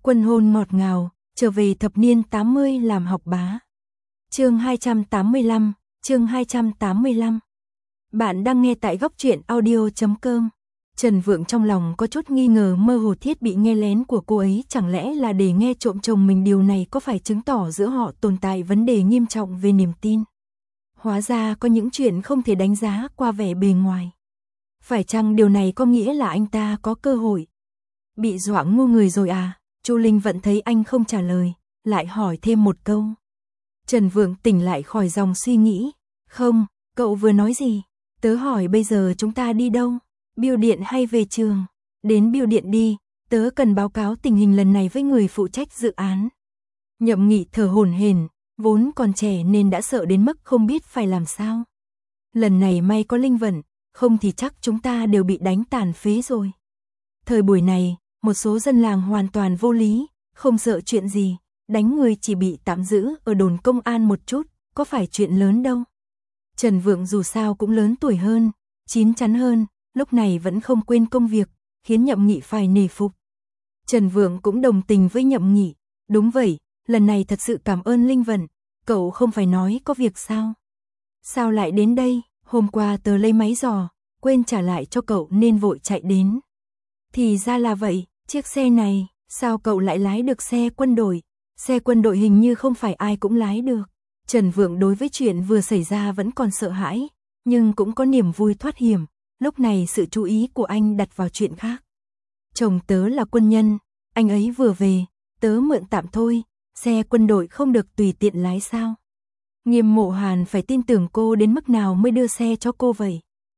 Quân hôn ngọt ngào, trở về thập niên 80 làm học bá. Chương 285, chương 285. Bạn đang nghe tại góc truyện audio.com. Trần Vượng trong lòng có chút nghi ngờ mơ hồ thiết bị nghe lén của cô ấy chẳng lẽ là để nghe trộm chồng mình, điều này có phải chứng tỏ giữa họ tồn tại vấn đề nghiêm trọng về niềm tin. Hóa ra có những chuyện không thể đánh giá qua vẻ bề ngoài. Phải chăng điều này có nghĩa là anh ta có cơ hội? Bị dọa ngu người rồi à? Chu Linh Vận thấy anh không trả lời, lại hỏi thêm một câu. Trần Vượng tỉnh lại khỏi dòng suy nghĩ. Không, cậu vừa nói gì? Tớ hỏi bây giờ chúng ta đi đâu? Bưu điện hay về trường? Đến bưu điện đi, tớ cần báo cáo tình hình lần này với người phụ trách dự án. Nhậm Nghị thở hổn hển, vốn còn trẻ nên đã sợ đến mức không biết phải làm sao. Lần này may có Linh Vận, không thì chắc chúng ta đều bị đánh tàn phế rồi. Thời buổi này, một số dân làng hoàn toàn vô lý, không sợ chuyện gì, đánh người chỉ bị tạm giữ ở đồn công an một chút, có phải chuyện lớn đâu. Trần Vượng dù sao cũng lớn tuổi hơn, chín chắn hơn, lúc này vẫn không quên công việc, khiến Nhậm Nghị phải nể phục. Trần Vượng cũng đồng tình với Nhậm Nghị, đúng vậy, lần này thật sự cảm ơn Linh Vận, cậu không phải nói có việc sao? Sao lại đến đây? Hôm qua tớ lấy máy dò, quên trả lại cho cậu nên vội chạy đến. Thì ra là vậy, chiếc xe này, sao cậu lại lái được xe quân đội? Xe quân đội hình như không phải ai cũng lái được. Trần Vượng đối với chuyện vừa xảy ra vẫn còn sợ hãi, nhưng cũng có niềm vui thoát hiểm, lúc này sự chú ý của anh đặt vào chuyện khác. Chồng tớ là quân nhân, anh ấy vừa về, tớ mượn tạm thôi, xe quân đội không được tùy tiện lái sao? Nghiêm Mộ Hàn phải tin tưởng cô đến mức nào mới đưa xe cho cô vậy?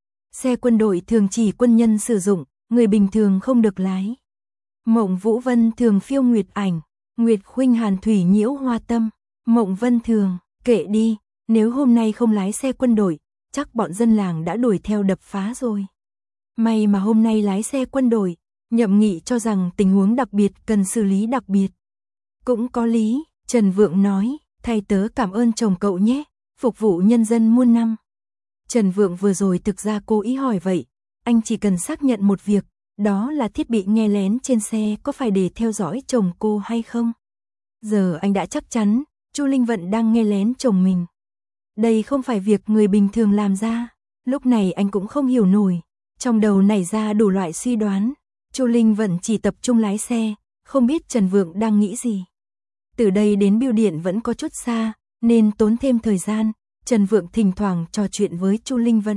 Xe quân đội thường chỉ quân nhân sử dụng, người bình thường không được lái. Mộng Vũ Vân thường phiêu nguyệt ảnh, Nguyệt Khuynh Hàn thủy nhiễu hoa tâm. Mộng Vân thường, kệ đi, nếu hôm nay không lái xe quân đội, chắc bọn dân làng đã đuổi theo đập phá rồi. May mà hôm nay lái xe quân đội, Nhậm Nghị cho rằng tình huống đặc biệt cần xử lý đặc biệt. Cũng có lý, Trần Vượng nói, thay tớ cảm ơn chồng cậu nhé, phục vụ nhân dân muôn năm. Trần Vượng vừa rồi thực ra cố ý hỏi vậy, anh chỉ cần xác nhận một việc, đó là thiết bị nghe lén trên xe có phải để theo dõi chồng cô hay không. Giờ anh đã chắc chắn, Chu Linh Vận đang nghe lén chồng mình. Đây không phải việc người bình thường làm ra, lúc này anh cũng không hiểu nổi, trong đầu nảy ra đủ loại suy đoán. Chu Linh Vận chỉ tập trung lái xe, không biết Trần Vượng đang nghĩ gì. Từ đây đến bưu điện vẫn có chút xa, nên tốn thêm thời gian, Trần Vượng thỉnh thoảng trò chuyện với Chu Linh Vận.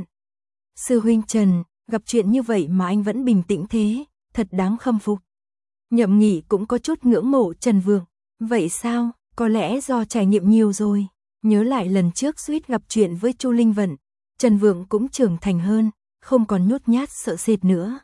Sư huynh Trần, gặp chuyện như vậy mà anh vẫn bình tĩnh thế, thật đáng khâm phục. Nhậm Nghị cũng có chút ngưỡng mộ Trần Vượng. Vậy sao, có lẽ do trải nghiệm nhiều rồi. Nhớ lại lần trước suýt gặp chuyện với Chu Linh Vận, Trần Vượng cũng trưởng thành hơn, không còn nhút nhát sợ sệt nữa.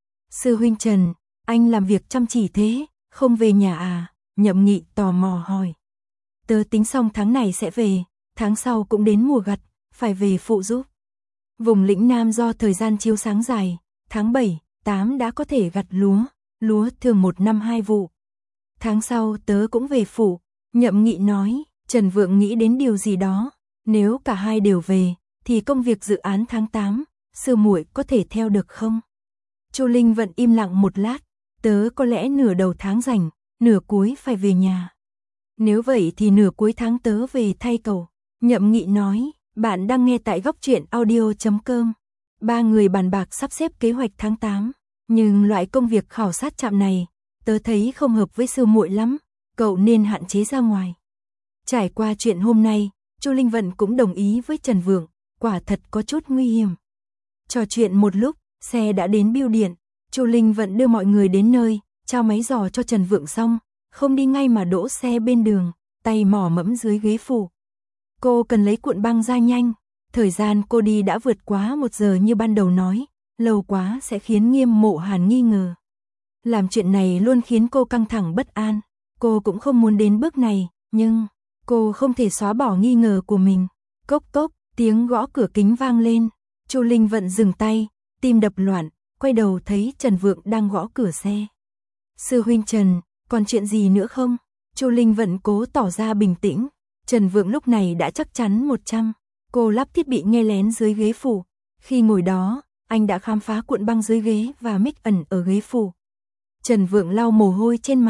Sư huynh Trần, anh làm việc chăm chỉ thế, không về nhà à? Nhậm Nghị tò mò hỏi. Tớ tính xong tháng này sẽ về, tháng sau cũng đến mùa gặt, phải về phụ giúp. Vùng lĩnh Nam do thời gian chiếu sáng dài, tháng 7, 8 đã có thể gặt lúa thường 1 năm 2 vụ. Tháng sau tớ cũng về phụ, Nhậm Nghị nói. Trần Vượng nghĩ đến điều gì đó, nếu cả hai đều về, thì công việc dự án tháng 8, sư muội có thể theo được không? Chu Linh Vận im lặng một lát, tớ có lẽ nửa đầu tháng rảnh, nửa cuối phải về nhà. Nếu vậy thì nửa cuối tháng tớ về thay cậu. Nhậm Nghị nói, bạn đang nghe tại góc truyện audio.com. Ba người bàn bạc sắp xếp kế hoạch tháng 8, nhưng loại công việc khảo sát trạm này, tớ thấy không hợp với sư muội lắm, cậu nên hạn chế ra ngoài. Trải qua chuyện hôm nay, Chu Linh Vận cũng đồng ý với Trần Vượng, quả thật có chút nguy hiểm. Trò chuyện một lúc, xe đã đến bưu điện, Chu Linh Vận đưa mọi người đến nơi, trao máy dò cho Trần Vượng xong, không đi ngay mà đỗ xe bên đường, tay mò mẫm dưới ghế phụ. Cô cần lấy cuộn băng ra nhanh, thời gian cô đi đã vượt quá 1 giờ như ban đầu nói, lâu quá sẽ khiến Nghiêm Mộ Hàn nghi ngờ. Làm chuyện này luôn khiến cô căng thẳng bất an, cô cũng không muốn đến bước này, nhưng cô không thể xóa bỏ nghi ngờ của mình. Cốc cốc, tiếng gõ cửa kính vang lên. Chu Linh Vận dừng tay, tim đập loạn, quay đầu thấy Trần Vượng đang gõ cửa xe. Sư huynh Trần, còn chuyện gì nữa không? Chu Linh Vận cố tỏ ra bình tĩnh. Trần Vượng lúc này đã chắc chắn 100. Cô lắp thiết bị nghe lén dưới ghế phụ. Khi ngồi đó, anh đã khám phá cuộn băng dưới ghế và mic ẩn ở ghế phụ. Trần Vượng lau mồ hôi trên mặt.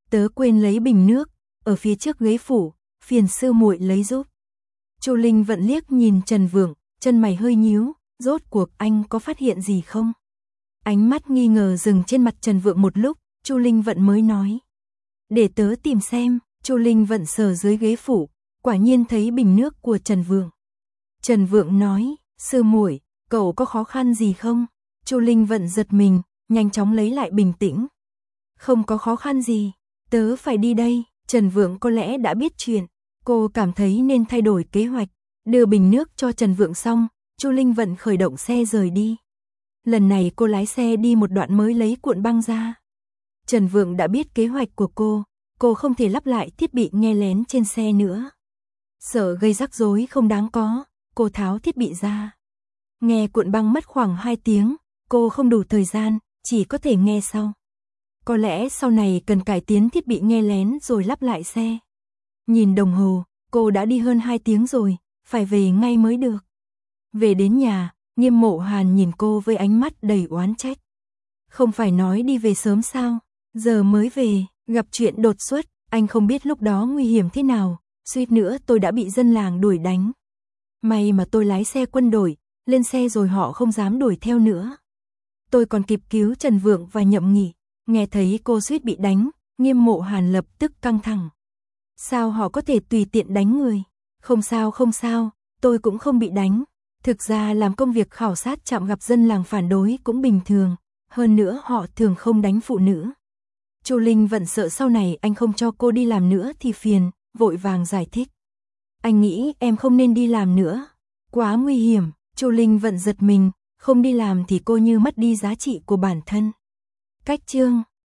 tớ quên lấy bình nước, ở phía trước ghế phủ, phiền sư muội lấy giúp. Chu Linh Vận liếc nhìn Trần Vượng, chân mày hơi nhíu, rốt cuộc anh có phát hiện gì không? Ánh mắt nghi ngờ dừng trên mặt Trần Vượng một lúc, Chu Linh Vận mới nói. Để tớ tìm xem. Chu Linh Vận sờ dưới ghế phủ, quả nhiên thấy bình nước của Trần Vượng. Trần Vượng nói, sư muội, cậu có khó khăn gì không? Chu Linh Vận giật mình, nhanh chóng lấy lại bình tĩnh. Không có khó khăn gì, tớ phải đi đây. Trần Vượng có lẽ đã biết chuyện, cô cảm thấy nên thay đổi kế hoạch, đưa bình nước cho Trần Vượng xong, Chu Linh Vận khởi động xe rời đi. Lần này cô lái xe đi một đoạn mới lấy cuộn băng ra. Trần Vượng đã biết kế hoạch của cô không thể lắp lại thiết bị nghe lén trên xe nữa. Sợ gây rắc rối không đáng có, cô tháo thiết bị ra. Nghe cuộn băng mất khoảng 2 tiếng, cô không đủ thời gian, chỉ có thể nghe sau. Có lẽ sau này cần cải tiến thiết bị nghe lén rồi lắp lại xe. Nhìn đồng hồ, cô đã đi hơn 2 tiếng rồi, phải về ngay mới được. Về đến nhà, Nghiêm Mộ Hàn nhìn cô với ánh mắt đầy oán trách. Không phải nói đi về sớm sao, giờ mới về, gặp chuyện đột xuất, anh không biết lúc đó nguy hiểm thế nào, suýt nữa tôi đã bị dân làng đuổi đánh. May mà tôi lái xe quân đội, lên xe rồi họ không dám đuổi theo nữa. Tôi còn kịp cứu Trần Vượng và Nhậm Nghị, nghe thấy cô suýt bị đánh, Nghiêm Mộ Hàn lập tức căng thẳng. Sao họ có thể tùy tiện đánh người? Không sao, tôi cũng không bị đánh. Thực ra làm công việc khảo sát trạm gặp dân làng phản đối cũng bình thường, hơn nữa họ thường không đánh phụ nữ. Chu Linh Vận sợ sau này anh không cho cô đi làm nữa thì phiền, vội vàng giải thích. Anh nghĩ em không nên đi làm nữa, quá nguy hiểm. Chu Linh Vận giật mình, không đi làm thì cô như mất đi giá trị của bản thân. Cách chương